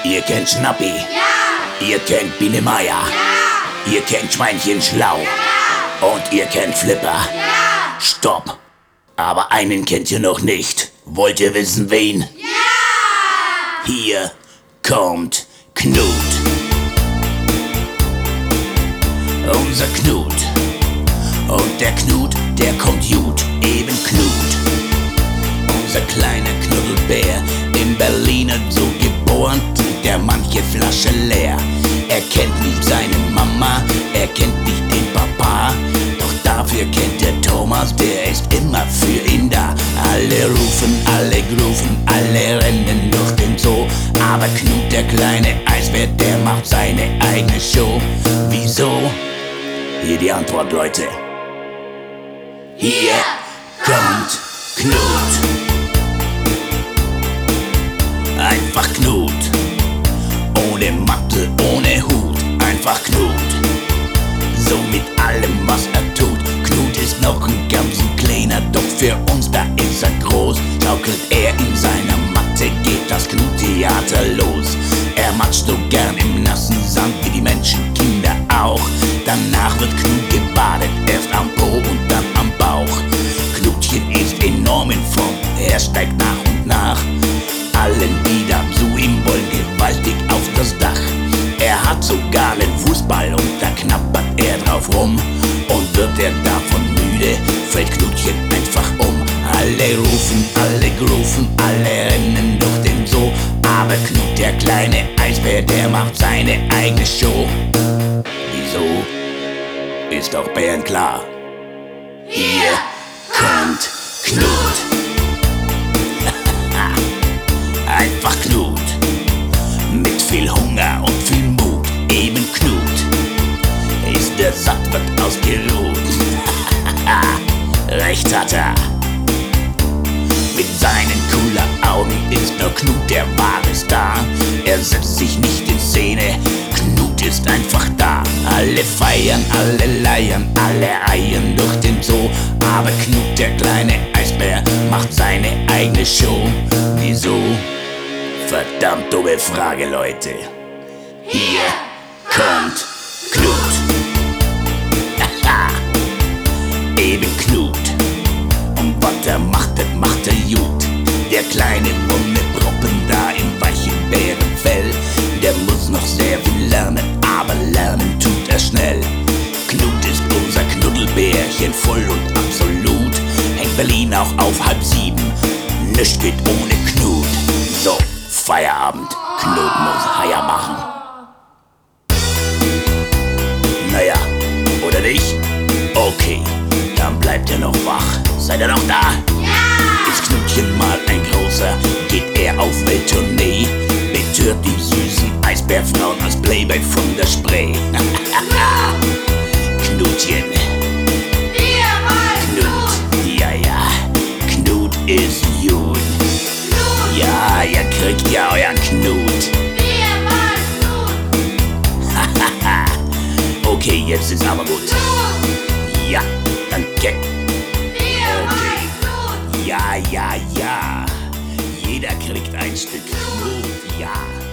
Ihr kennt Schnappi? Ja! Ihr kennt Biene Meier? Ja! Ihr kennt Schweinchen Schlau? Ja! Und ihr kennt Flipper? Ja! Stopp! Aber einen kennt ihr noch nicht. Wollt ihr wissen, wen? Ja! Hier kommt Knut. Unser Knut. Und der Knut, der kommt gut. Eben Knut. Unser kleiner Knuddelbär, in Berlin so geboren, trinkt er manche Flasche leer. Er kennt nicht seine Mama, er kennt nicht den Papa, doch dafür kennt der Thomas, der ist immer für ihn da. Alle rufen, alle grufen, alle rennen durch den Zoo, aber Knut, der kleine Eisbär, der macht seine eigene Show. Wieso? Hier die Antwort, Leute. Hier kommt Knut. Einfach Knut. Ohne Matte, ohne Hut. Einfach Knut. So mit allem, was er tut. Knut ist noch ein ganz kleiner, doch für uns, da ist er groß. Schaukelt er in seiner Matte, geht das Knut-Theater los. Er matscht so gern im nassen Sand, wie die Menschenkinder auch. Danach wird Knut gebadet, erst am Po und dann am Bauch. Knutchen ist enorm in Form, er steigt nach und nach allen, die da zu ihm wollen, gewaltig auf das Dach. Er hat sogar einen Fußball und da knabbert er drauf rum. Und wird er davon müde, fällt Knutchen einfach um. Alle rufen, alle grufen, alle rennen durch den Zoo, aber Knut, der kleine Eisbär, der macht seine eigene Show. Wieso? Ist doch bärenklar. Hier kommt Knut. Einfach Knut. Mit viel Hunger und viel Mut. Eben Knut. Ist der satt, wird ausgeruht. Recht hat er. Mit seinen coolen Augen ist nur Knut der wahre Star. Er setzt sich nicht in Szene. Knut ist einfach da. Alle feiern, alle leiern, alle eiern durch den Zoo. Aber Knut, der kleine Eisbär, macht seine eigene Show. Wieso? Verdammt dumme Frage, Leute. Hier kommt Knut. Eben Knut. Und was er macht, das macht er gut. Der kleine Wundeproppen da im weichen Bärenfell, der muss noch sehr viel lernen, aber lernen tut er schnell. Knut ist unser Knuddelbärchen, voll und absolut. Hängt Berlin auch auf 6:30. Nichts geht ohne Knut. So, Feierabend. Knut muss Heier machen. Naja, oder nicht? Okay, dann bleibt er noch wach. Seid ihr noch da? Ja! Ist Knutchen mal ein großer, geht er auf Welttournee, betört die süßen Eisbärfrauen als Playboy von der Spree. Knutchen. Viermal Knut. Ja, ja. Knut ist gut. Knut! Ja, ihr kriegt ja euren Knut. Viermal Knut! Okay, jetzt ist aber gut. Knut! Ja, danke. Viermal Knut! Ja, ja, ja. Jeder kriegt ein Stück Knut, ja.